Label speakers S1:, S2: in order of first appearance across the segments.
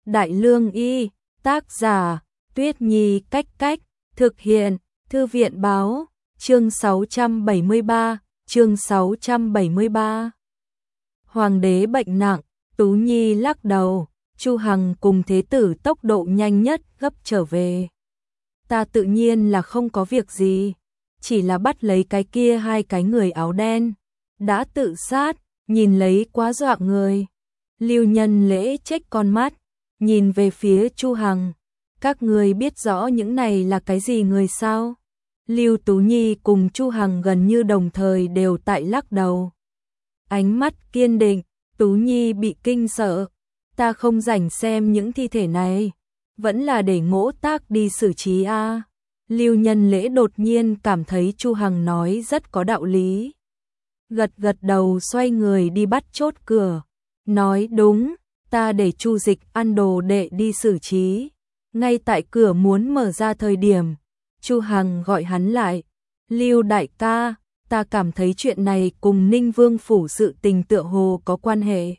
S1: Đại Lương Y, tác giả, Tuyết Nhi Cách Cách, thực hiện, Thư viện Báo, chương 673. Hoàng đế bệnh nặng, Tú Nhi lắc đầu, Chu Hằng cùng thế tử tốc độ nhanh nhất gấp trở về. Ta tự nhiên là không có việc gì, chỉ là bắt lấy cái kia hai cái người áo đen, đã tự sát, nhìn lấy quá dọa người. Lưu Nhân Lễ chếch con mắt, nhìn về phía Chu Hằng, các người biết rõ những này là cái gì người sao? Lưu Tú Nhi cùng Chu Hằng gần như đồng thời đều tại lắc đầu. Ánh mắt kiên định, Tú Nhi bị kinh sợ, ta không rảnh xem những thi thể này, vẫn là để Ngỗ Tác đi xử trí a. Lưu Nhân Lễ đột nhiên cảm thấy Chu Hằng nói rất có đạo lý. Gật gật đầu xoay người đi bắt chốt cửa, nói đúng, ta để Chu Dịch ăn đồ đệ đi xử trí. Ngay tại cửa muốn mở ra thời điểm, Chu Hằng gọi hắn lại, Lưu đại ca, ta cảm thấy chuyện này cùng Ninh Vương phủ sự tình tựa hồ có quan hệ.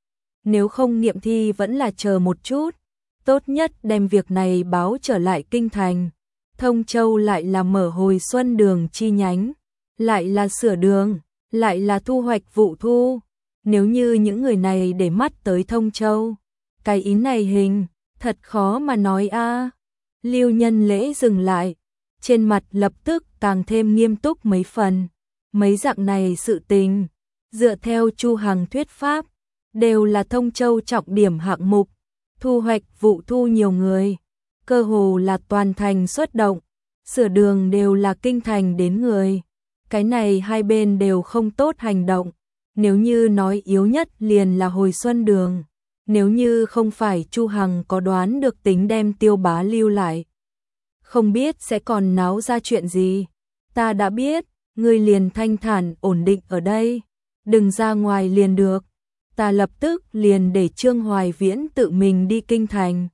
S1: Nếu không nghiệm thi vẫn là chờ một chút, tốt nhất đem việc này báo trở lại kinh thành. Thông Châu lại là mở hồi xuân đường chi nhánh, lại là sửa đường, lại là thu hoạch vụ thu. Nếu như những người này để mắt tới Thông Châu, cái ý này hình, thật khó mà nói a. Lưu Nhân Lễ dừng lại, trên mặt lập tức càng thêm nghiêm túc mấy phần. Mấy dạng này sự tình, dựa theo Chu Hằng thuyết pháp, đều là Thông Châu trọng điểm hạng mục, thu hoạch vụ thu nhiều người, cơ hồ là toàn thành xuất động, sửa đường đều là kinh thành đến người. Cái này hai bên đều không tốt hành động, nếu như nói yếu nhất liền là hồi xuân đường, nếu như không phải Chu Hằng có đoán được tính đem Tiêu Bá lưu lại, không biết sẽ còn náo ra chuyện gì. Ta đã biết, ngươi liền thanh thản ổn định ở đây, đừng ra ngoài liền được. Ta lập tức liền để Trương Hoài Viễn tự mình đi kinh thành,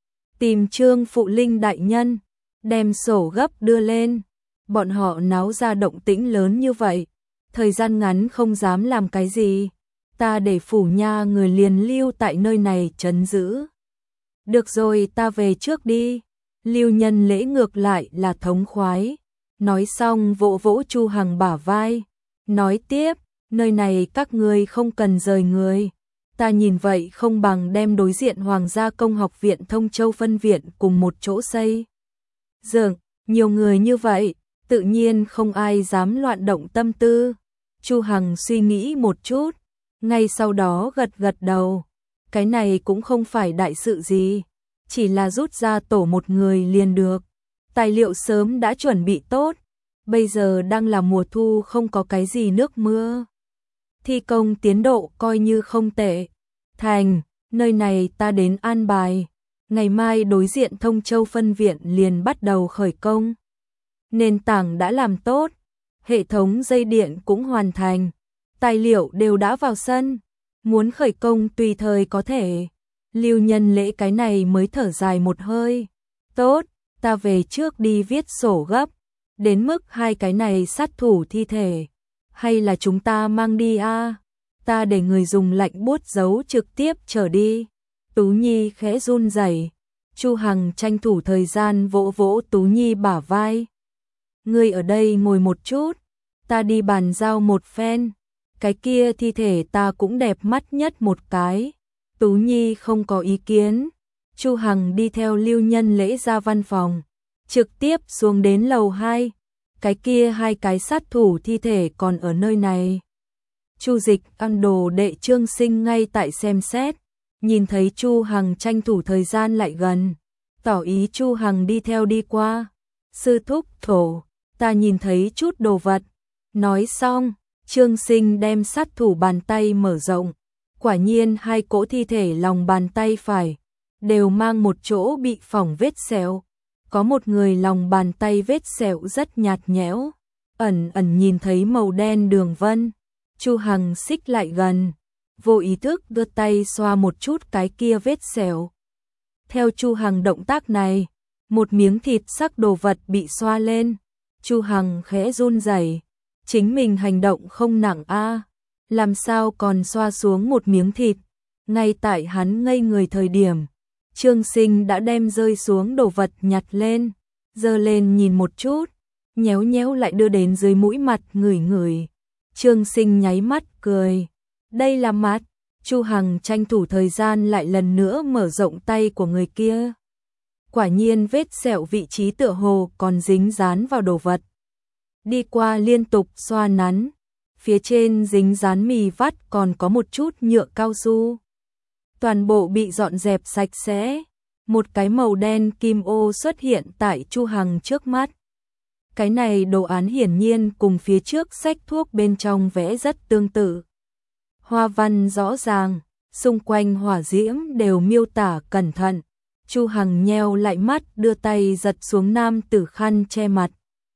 S1: tìm Trương Phụ Linh đại nhân, đem sổ gấp đưa lên. Bọn họ náo ra động tĩnh lớn như vậy, thời gian ngắn không dám làm cái gì, ta để phủ nha người liền lưu tại nơi này trấn giữ. Được rồi, ta về trước đi. Lưu Nhân Lễ ngược lại là thống khoái, nói xong vỗ vỗ Chu Hằng bả vai, nói tiếp, nơi này các ngươi không cần rời người, ta nhìn vậy không bằng đem đối diện Hoàng gia Công học viện Thông Châu phân viện cùng một chỗ xây dựng, nhiều người như vậy, tự nhiên không ai dám loạn động tâm tư. Chu Hằng suy nghĩ một chút, ngay sau đó gật gật đầu, cái này cũng không phải đại sự gì, chỉ là rút ra tổ một người liền được. Tài liệu sớm đã chuẩn bị tốt, bây giờ đang là mùa thu không có cái gì nước mưa. Thi công tiến độ coi như không tệ. Thành, nơi này ta đến an bài, ngày mai đối diện Thông Châu phân viện liền bắt đầu khởi công. Nền tảng đã làm tốt, hệ thống dây điện cũng hoàn thành, tài liệu đều đã vào sân, muốn khởi công tùy thời có thể. Lưu Nhân Lễ cái này mới thở dài một hơi, tốt, ta về trước đi viết sổ gấp, đến mức hai cái này sát thủ thi thể, hay là chúng ta mang đi a? Ta để người dùng lạnh bút giấu trực tiếp trở đi. Tú Nhi khẽ run rẩy, Chu Hằng tranh thủ thời gian vỗ vỗ Tú Nhi bả vai. Ngươi ở đây ngồi một chút, ta đi bàn giao một phen, cái kia thi thể ta cũng đẹp mắt nhất một cái. Tú Nhi không có ý kiến. Chu Hằng đi theo Lưu Nhân Lễ ra văn phòng, trực tiếp xuống đến lầu 2. Cái kia hai cái sát thủ thi thể còn ở nơi này. Chu Dịch ăn đồ đệ Trương Sinh ngay tại xem xét, nhìn thấy Chu Hằng tranh thủ thời gian lại gần, tỏ ý Chu Hằng đi theo đi qua. Sư thúc thổ, ta nhìn thấy chút đồ vật. Nói xong, Trương Sinh đem sát thủ bàn tay mở rộng. Quả nhiên hai cỗ thi thể lòng bàn tay phải đều mang một chỗ bị phỏng vết sẹo. Có một người lòng bàn tay vết sẹo rất nhạt nhẽo, ẩn ẩn nhìn thấy màu đen đường vân. Chu Hằng xích lại gần, vô ý thức đưa tay xoa một chút cái kia vết sẹo. Theo Chu Hằng động tác này, một miếng thịt sắc đồ vật bị xoa lên. Chu Hằng khẽ run rẩy, chính mình hành động không nặng a, làm sao còn xoa xuống một miếng thịt. Ngay tại hắn ngây người thời điểm, Trương Sinh đã đem rơi xuống đồ vật nhặt lên, giơ lên nhìn một chút, nhéo nhéo lại đưa đến dưới mũi mặt ngửi ngửi. Trương Sinh nháy mắt cười, đây là mặt. Chu Hằng tranh thủ thời gian lại lần nữa mở rộng tay của người kia. Quả nhiên vết sẹo vị trí tựa hồ còn dính dán vào đồ vật. Đi qua liên tục xoa nắn, phía trên dính dán mì vắt còn có một chút nhựa cao su. Toàn bộ bị dọn dẹp sạch sẽ, một cái màu đen kim ô xuất hiện tại Chu Hằng trước mắt. Cái này đồ án hiển nhiên cùng phía trước sách thuốc bên trong vẽ rất tương tự. Hoa văn rõ ràng, xung quanh hỏa diễm đều miêu tả cẩn thận. Chu Hằng nheo lại mắt đưa tay giật xuống nam tử khăn che mặt.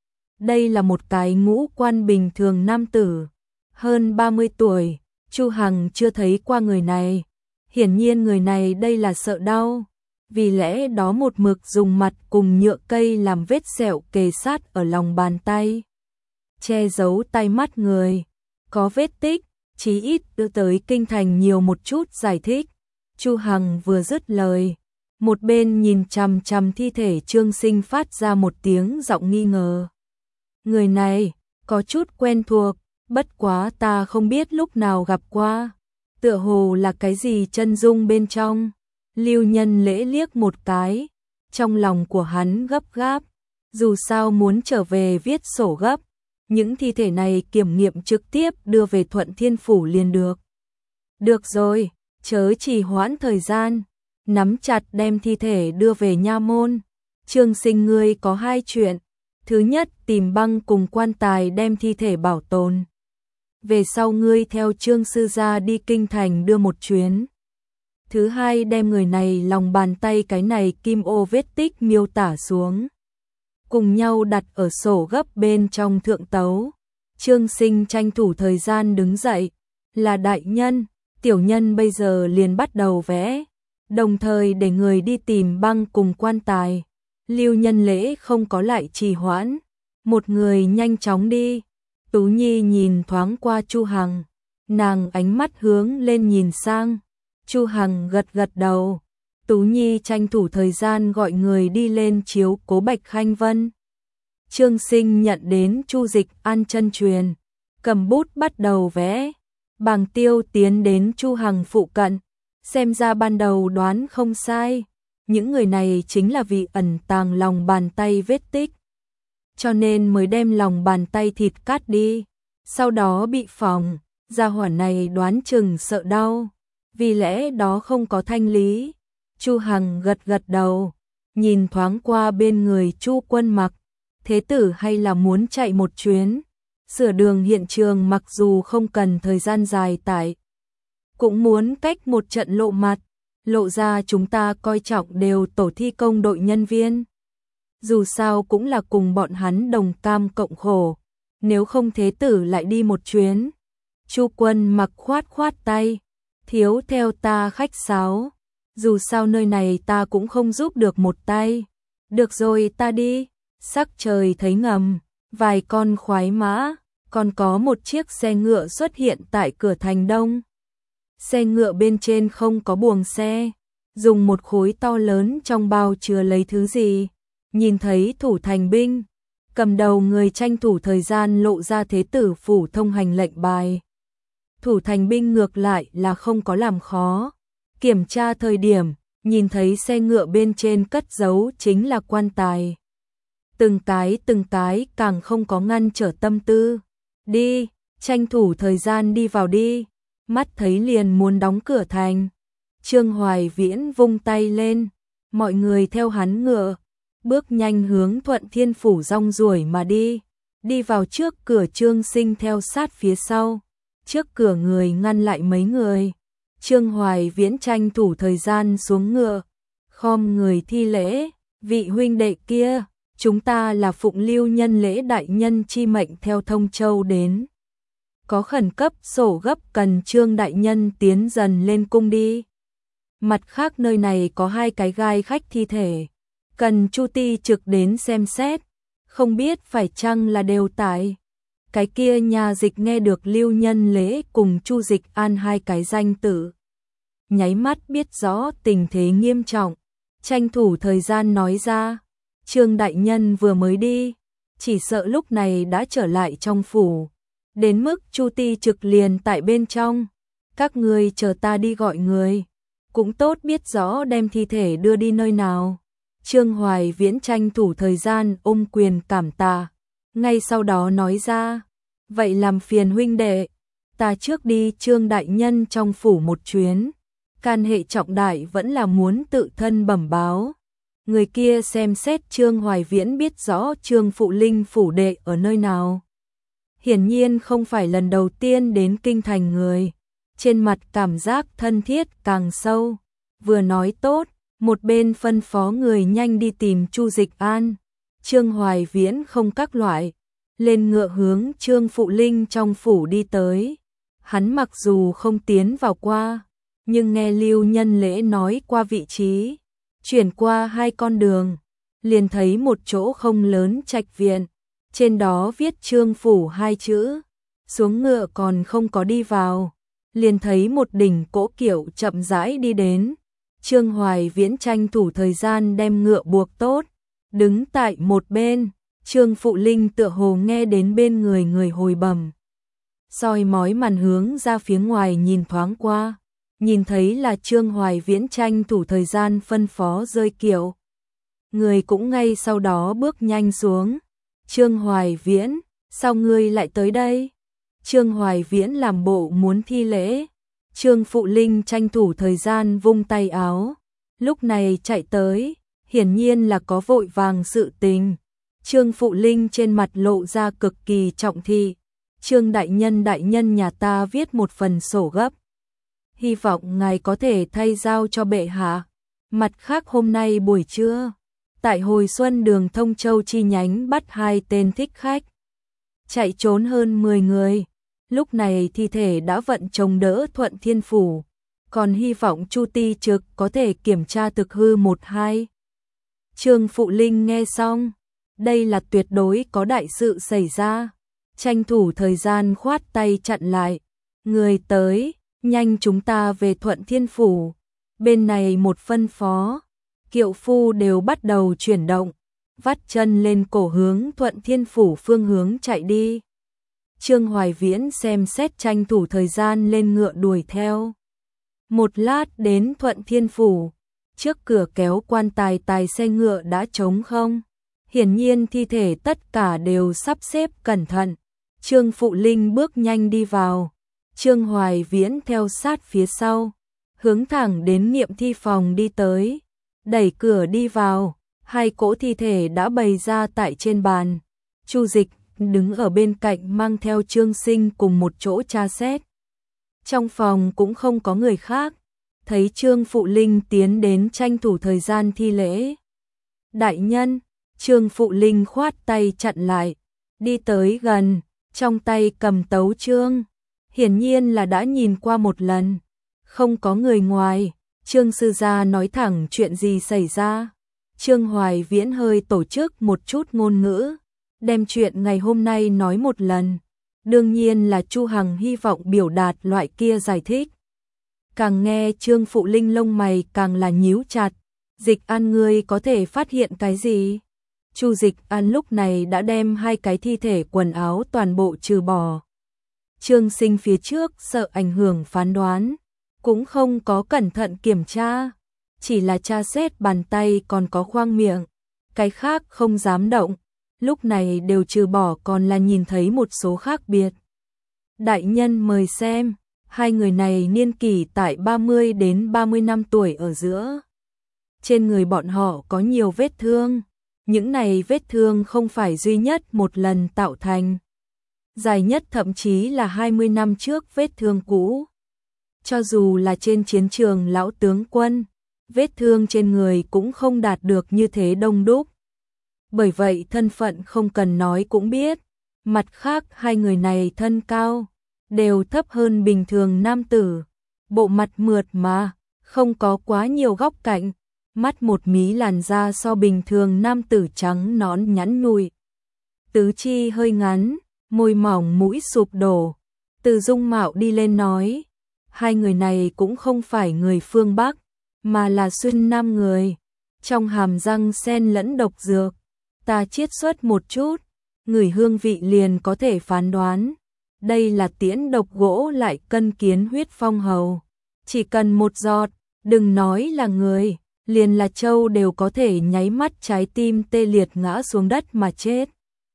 S1: Đây là một cái ngũ quan bình thường nam tử, hơn 30 tuổi, Chu Hằng chưa thấy qua người này. Hiển nhiên người này đây là sợ đau, vì lẽ đó một mực dùng mặt cùng nhựa cây làm vết sẹo kề sát ở lòng bàn tay, che giấu tai mắt người. Có vết tích, chí ít đưa tới kinh thành nhiều một chút giải thích. Chu Hằng vừa dứt lời, một bên nhìn chằm chằm thi thể Trương Sinh phát ra một tiếng giọng nghi ngờ. Người này, có chút quen thuộc, bất quá ta không biết lúc nào gặp qua. Tựa hồ là cái gì chân dung bên trong. Lưu Nhân Lễ liếc một cái, trong lòng của hắn gấp gáp, dù sao muốn trở về viết sổ gấp, những thi thể này kiểm nghiệm trực tiếp đưa về Thuận Thiên Phủ liền được. Được rồi, chớ trì hoãn thời gian, nắm chặt đem thi thể đưa về nha môn. Trương Sinh ngươi có hai chuyện, thứ nhất tìm băng cùng quan tài đem thi thể bảo tồn. Về sau ngươi theo Trương sư gia đi kinh thành đưa một chuyến. Thứ hai đem người này lòng bàn tay cái này kim ô vết tích miêu tả xuống, cùng nhau đặt ở sổ gấp bên trong thượng tấu. Trương Sinh tranh thủ thời gian đứng dậy, là đại nhân, tiểu nhân bây giờ liền bắt đầu vẽ, đồng thời để người đi tìm băng cùng quan tài. Lưu Nhân Lễ không có lại trì hoãn, một người nhanh chóng đi. Tú Nhi nhìn thoáng qua Chu Hằng, nàng ánh mắt hướng lên nhìn sang. Chu Hằng gật gật đầu. Tú Nhi tranh thủ thời gian gọi người đi lên chiếu cố Bạch Khanh Vân. Trương Sinh nhận đến Chu Dịch An chân truyền, cầm bút bắt đầu vẽ. Bàng Tiêu tiến đến Chu Hằng phụ cận, xem ra ban đầu đoán không sai, những người này chính là vì ẩn tàng lòng bàn tay vết tích, cho nên mới đem lòng bàn tay thịt cắt đi, sau đó bị phỏng. Gia hỏa này đoán chừng sợ đau, vì lẽ đó không có thanh lý. Chu Hằng gật gật đầu, nhìn thoáng qua bên người Chu Quân Mặc, thế tử hay là muốn chạy một chuyến, sửa đường hiện trường mặc dù không cần thời gian dài tại, cũng muốn cách một trận lộ mặt, lộ ra chúng ta coi trọng đều tổ thi công đội nhân viên. Dù sao cũng là cùng bọn hắn đồng cam cộng khổ, nếu không thế tử lại đi một chuyến. Chu Quân Mặc khoát khoát tay, thiếu theo ta khách sáo, dù sao nơi này ta cũng không giúp được một tay. Được rồi ta đi. Sắc trời thấy ngầm, vài con khoái mã, còn có một chiếc xe ngựa xuất hiện tại cửa thành đông. Xe ngựa bên trên không có buồng xe, dùng một khối to lớn trong bao chứa lấy thứ gì. Nhìn thấy thủ thành binh, cầm đầu người tranh thủ thời gian lộ ra thế tử phủ thông hành lệnh bài. Thủ thành binh ngược lại là không có làm khó. Kiểm tra thời điểm, nhìn thấy xe ngựa bên trên cất giấu chính là quan tài. Từng cái càng không có ngăn trở tâm tư. Đi, tranh thủ thời gian đi vào đi. Mắt thấy liền muốn đóng cửa thành. Trương Hoài Viễn vung tay lên, mọi người theo hắn ngựa, bước nhanh hướng Thuận Thiên Phủ rong ruổi mà đi. Đi vào trước cửa, Trương Sinh theo sát phía sau. Trước cửa người ngăn lại mấy người. Trương Hoài Viễn tranh thủ thời gian xuống ngựa, khom người thi lễ, vị huynh đệ kia, chúng ta là phụng Lưu Nhân Lễ đại nhân chi mệnh theo Thông Châu đến. Có khẩn cấp sổ gấp cần Trương đại nhân tiến dần lên cung đi. Mặt khác nơi này có hai cái gai khách thi thể, cần Chu ti trực đến xem xét, không biết phải chăng là đều tại. Cái kia nhà dịch nghe được Lưu Nhân Lễ cùng Chu Dịch An hai cái danh tử, nháy mắt biết rõ tình thế nghiêm trọng, tranh thủ thời gian nói ra, Trương đại nhân vừa mới đi, chỉ sợ lúc này đã trở lại trong phủ, đến mức Chu Ti Trực liền tại bên trong, các ngươi chờ ta đi gọi người, cũng tốt biết rõ đem thi thể đưa đi nơi nào. Trương Hoài Viễn tranh thủ thời gian ôm quyền cảm tạ, ngay sau đó nói ra, vậy làm phiền huynh đệ, ta trước đi Trương đại nhân trong phủ một chuyến, can hệ trọng đại vẫn là muốn tự thân bẩm báo. Người kia xem xét Trương Hoài Viễn biết rõ Trương Phụ Linh phủ đệ ở nơi nào. Hiển nhiên không phải lần đầu tiên đến kinh thành người, trên mặt cảm giác thân thiết càng sâu, vừa nói tốt, một bên phân phó người nhanh đi tìm Chu Dịch An. Trương Hoài Viễn không các loại, lên ngựa hướng Trương Phụ Linh trong phủ đi tới. Hắn mặc dù không tiến vào qua, nhưng nghe Lưu Nhân Lễ nói qua vị trí, chuyển qua 2 con đường, liền thấy một chỗ không lớn trạch viện, trên đó viết Trương phủ 2 chữ, xuống ngựa còn không có đi vào, liền thấy một đỉnh cỗ kiệu chậm rãi đi đến. Trương Hoài Viễn tranh thủ thời gian đem ngựa buộc tốt, đứng tại một bên, Trương Phụ Linh tựa hồ nghe đến bên người hồi bẩm, soi mói màn hướng ra phía ngoài nhìn thoáng qua, nhìn thấy là Trương Hoài Viễn tranh thủ thời gian phân phó rơi kiệu. Người cũng ngay sau đó bước nhanh xuống. Trương Hoài Viễn, sao ngươi lại tới đây? Trương Hoài Viễn làm bộ muốn thi lễ. Trương Phụ Linh tranh thủ thời gian vung tay áo, lúc này chạy tới, hiển nhiên là có vội vàng sự tình. Trương Phụ Linh trên mặt lộ ra cực kỳ trọng thị. Trương đại nhân nhà ta viết một phần sổ gấp, hy vọng ngài có thể thay giao cho bệ hạ. Mặt khác hôm nay buổi trưa, tại Hồi Xuân đường Thông Châu chi nhánh bắt 2 tên thích khách, chạy trốn hơn 10 người. Lúc này thi thể đã vận chống đỡ Thuận Thiên phủ, còn hy vọng Chu Ti Trực có thể kiểm tra thực hư 1-2. Trương Phụ Linh nghe xong, đây là tuyệt đối có đại sự xảy ra, tranh thủ thời gian khoát tay chặn lại. Người tới, nhanh chúng ta về Thuận Thiên phủ. Bên này một phân phó, kiệu phu đều bắt đầu chuyển động, vắt chân lên cổ hướng Thuận Thiên phủ phương hướng chạy đi. Trương Hoài Viễn xem xét tranh thủ thời gian lên ngựa đuổi theo. Một lát đến Thuận Thiên phủ, trước cửa kéo quan tài xe ngựa đã trống không. Hiển nhiên thi thể tất cả đều sắp xếp cẩn thận. Trương Phụ Linh bước nhanh đi vào, Trương Hoài Viễn theo sát phía sau, hướng thẳng đến nghiệm thi phòng đi tới. Đẩy cửa đi vào, 2 cỗ thi thể đã bày ra tại trên bàn. Chu Dịch đứng ở bên cạnh mang theo Trương Sinh cùng một chỗ tra xét. Trong phòng cũng không có người khác, thấy Trương Phụ Linh tiến đến tranh thủ thời gian thi lễ. Đại nhân, Trương Phụ Linh khoát tay chặn lại, đi tới gần, trong tay cầm tấu chương, hiển nhiên là đã nhìn qua một lần. Không có người ngoài, Trương sư gia nói thẳng chuyện gì xảy ra. Trương Hoài Viễn hơi tổ chức một chút ngôn ngữ, đem chuyện ngày hôm nay nói một lần. Đương nhiên là Chu Hằng hy vọng biểu đạt loại kia giải thích. Càng nghe Trương Phụ Linh lông mày càng là nhíu chặt. Dịch An ngươi có thể phát hiện cái gì? Chu Dịch An lúc này đã đem 2 cái thi thể quần áo toàn bộ trừ bỏ. Trương Sinh phía trước sợ ảnh hưởng phán đoán, cũng không có cẩn thận kiểm tra, chỉ là tra xét bàn tay còn có khoang miệng, cái khác không dám động. Lúc này đều trừ bỏ còn là nhìn thấy một số khác biệt. Đại nhân mời xem, 2 người này niên kỷ tại 30 đến 30 năm tuổi ở giữa. Trên người bọn họ có nhiều vết thương, những này vết thương không phải duy nhất một lần tạo thành. Dài nhất thậm chí là 20 năm trước vết thương cũ. Cho dù là trên chiến trường lão tướng quân, vết thương trên người cũng không đạt được như thế đông đúc. Bởi vậy thân phận không cần nói cũng biết. Mặt khác 2 người này thân cao, đều thấp hơn bình thường nam tử. Bộ mặt mượt mà, không có quá nhiều góc cạnh. Mắt một mí làn da so bình thường nam tử trắng nõn nhắn nhụi. Tứ chi hơi ngắn, môi mỏng mũi sụp đổ. Từ dung mạo đi lên nói, 2 người này cũng không phải người phương Bắc, mà là Xuyên Nam người. trong hàm răng xen lẫn độc dược. Ta chiết xuất một chút, ngửi hương vị liền có thể phán đoán. Đây là tiễn độc gỗ lại cân kiến huyết phong hầu. Chỉ cần một giọt, đừng nói là người, liền là trâu đều có thể nháy mắt trái tim tê liệt ngã xuống đất mà chết.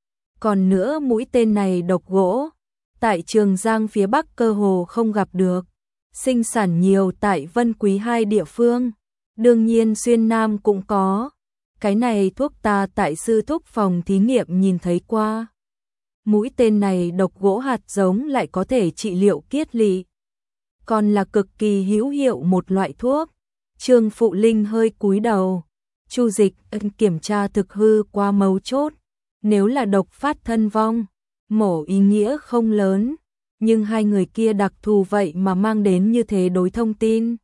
S1: Còn nữa mũi tên này độc gỗ, tại Trường Giang phía Bắc cơ hồ không gặp được, sinh sản nhiều tại Vân Quý hai địa phương, đương nhiên Xuyên Nam cũng có. Cái này thuốc ta tại sư thúc phòng thí nghiệm nhìn thấy qua. Mũi tên này độc gỗ hạt giống lại có thể trị liệu kiết lỵ, còn là cực kỳ hữu hiệu một loại thuốc. Trương Phụ Linh hơi cúi đầu. Chu Dịch kiểm tra thực hư qua mấu chốt. Nếu là độc phát thân vong, mổ ý nghĩa không lớn, nhưng hai người kia đặc thù vậy mà mang đến như thế đối thông tin.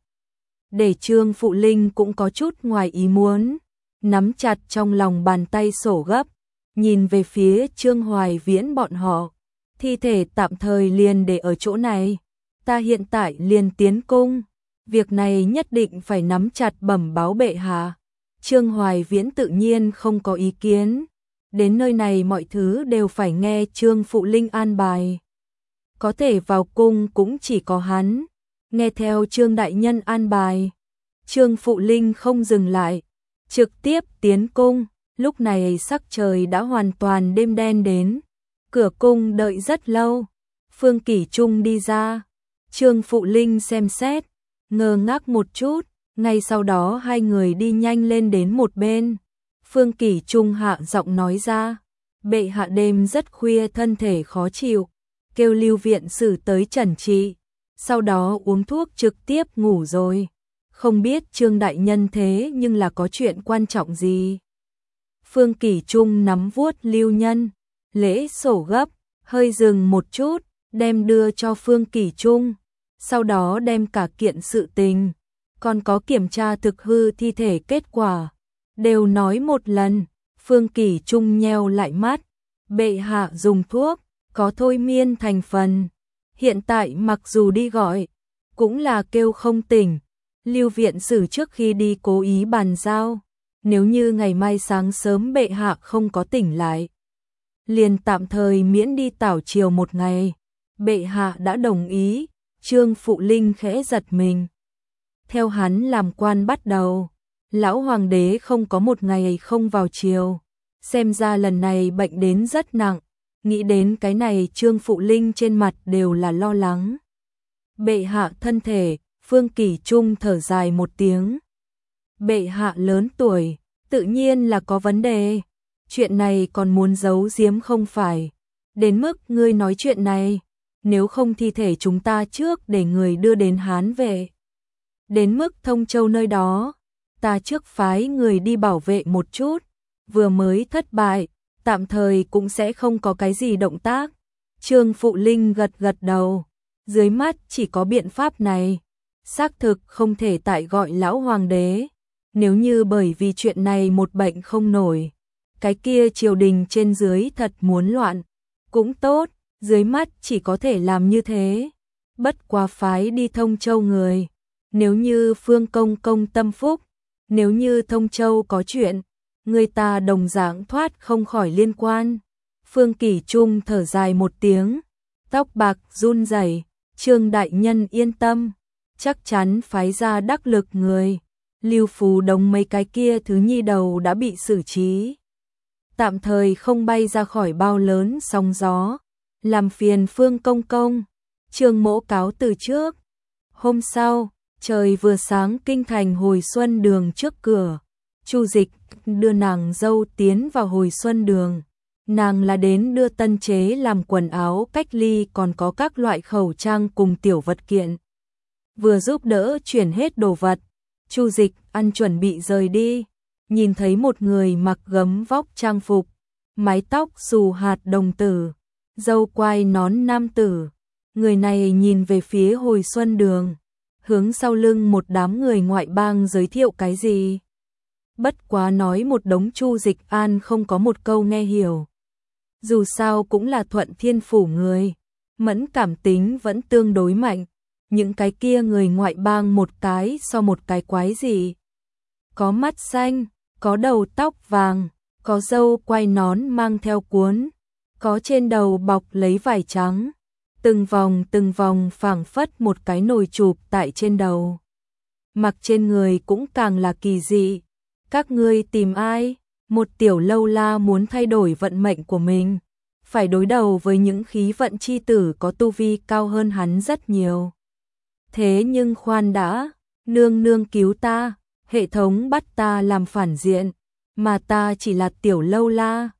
S1: Để Trương Phụ Linh cũng có chút ngoài ý muốn, nắm chặt trong lòng bàn tay sổ gấp, nhìn về phía Trương Hoài Viễn bọn họ. Thi thể tạm thời liền để ở chỗ này, ta hiện tại liền tiến cung. Việc này nhất định phải nắm chặt bẩm báo bệ hạ. Trương Hoài Viễn tự nhiên không có ý kiến. Đến nơi này mọi thứ đều phải nghe Trương Phụ Linh an bài. Có thể vào cung cũng chỉ có hắn. Nghe theo Trương Đại Nhân an bài. Trương Phụ Linh không dừng lại, trực tiếp tiến cung. Lúc này sắc trời đã hoàn toàn đêm đen đến. Cửa cung đợi rất lâu. Phương Kỷ Trung đi ra. Trương Phụ Linh xem xét, ngơ ngác một chút, ngay sau đó hai người đi nhanh lên đến một bên. Phương Kỷ Trung hạ giọng nói ra, bệ hạ đêm rất khuya thân thể khó chịu, kêu Lưu viện sử tới trần trị, sau đó uống thuốc trực tiếp ngủ rồi. Không biết Trương Đại Nhân thế nhưng là có chuyện quan trọng gì? Phương Kỷ Trung nắm vuốt Lưu Nhân, lễ sổ gấp, hơi dừng một chút, đem đưa cho Phương Kỷ Trung. Sau đó đem cả kiện sự tình, còn có kiểm tra thực hư thi thể kết quả, đều nói một lần. Phương Kỷ Trung nheo lại mắt, bệ hạ dùng thuốc, có thôi miên thành phần. Hiện tại mặc dù đi gọi, cũng là kêu không tỉnh. Lưu viện sử trước khi đi cố ý bàn giao, nếu như ngày mai sáng sớm bệ hạ không có tỉnh lại, liền tạm thời miễn đi tảo triều một ngày. Bệ hạ đã đồng ý. Trương Phụ Linh khẽ giật mình. Theo hắn làm quan bắt đầu, lão hoàng đế không có một ngày không vào triều. Xem ra lần này bệnh đến rất nặng. Nghĩ đến cái này Trương Phụ Linh trên mặt đều là lo lắng. Bệ hạ thân thể, Phương Kỷ Trung thở dài một tiếng. Bệ hạ lớn tuổi, tự nhiên là có vấn đề. Chuyện này còn muốn giấu giếm không phải. Đến mức ngươi nói chuyện này, nếu không thi thể chúng ta trước để người đưa đến Hán về. Đến mức Thông Châu nơi đó, ta trước phái người đi bảo vệ một chút, vừa mới thất bại, tạm thời cũng sẽ không có cái gì động tác. Trương Phụ Linh gật gật đầu, dưới mắt chỉ có biện pháp này, xác thực không thể tại gọi lão hoàng đế. Nếu như bởi vì chuyện này một bệnh không nổi, cái kia triều đình trên dưới thật muốn loạn, cũng tốt. Dưới mắt chỉ có thể làm như thế. Bất quá phái đi Thông Châu người. Nếu như Phương Công Công tâm phúc, nếu như Thông Châu có chuyện, người ta đồng dạng thoát không khỏi liên quan. Phương Kỷ Trung thở dài một tiếng, tóc bạc run rẩy. Trương Đại Nhân yên tâm, chắc chắn phái ra đắc lực người. Lưu Phù Đồng mấy cái kia thứ nhi đầu đã bị xử trí, tạm thời không bay ra khỏi bao lớn sóng gió. Làm phiền Phương Công Công. Trương Mỗ cáo từ trước. Hôm sau, trời vừa sáng, kinh thành Hồi Xuân Đường trước cửa. Chu Dịch đưa nàng dâu tiến vào Hồi Xuân Đường. Nàng là đến đưa tân chế làm quần áo cách ly, còn có các loại khẩu trang cùng tiểu vật kiện. Vừa giúp đỡ chuyển hết đồ vật, Chu Dịch ăn chuẩn bị rời đi. Nhìn thấy một người mặc gấm vóc trang phục, mái tóc xù hạt đồng tử, dâu quai nón nam tử. Người này nhìn về phía Hồi Xuân Đường, hướng sau lưng một đám người ngoại bang giới thiệu cái gì. Bất quá nói một đống, Chu Dịch An không có một câu nghe hiểu. Dù sao cũng là Thuận Thiên Phủ người, mẫn cảm tính vẫn tương đối mạnh. Những cái kia người ngoại bang một cái so một cái quái gì. có mắt xanh, có đầu tóc vàng, có râu quai nón mang theo cuốn, có trên đầu bọc lấy vải trắng, từng vòng phảng phất một cái nồi chụp tại trên đầu. Mặc trên người cũng càng là kỳ dị. Các ngươi tìm ai? Một tiểu lâu la muốn thay đổi vận mệnh của mình, phải đối đầu với những khí vận chi tử có tu vi cao hơn hắn rất nhiều. Thế nhưng khoan đã, nương nương cứu ta, hệ thống bắt ta làm phản diện, mà ta chỉ là tiểu lâu la,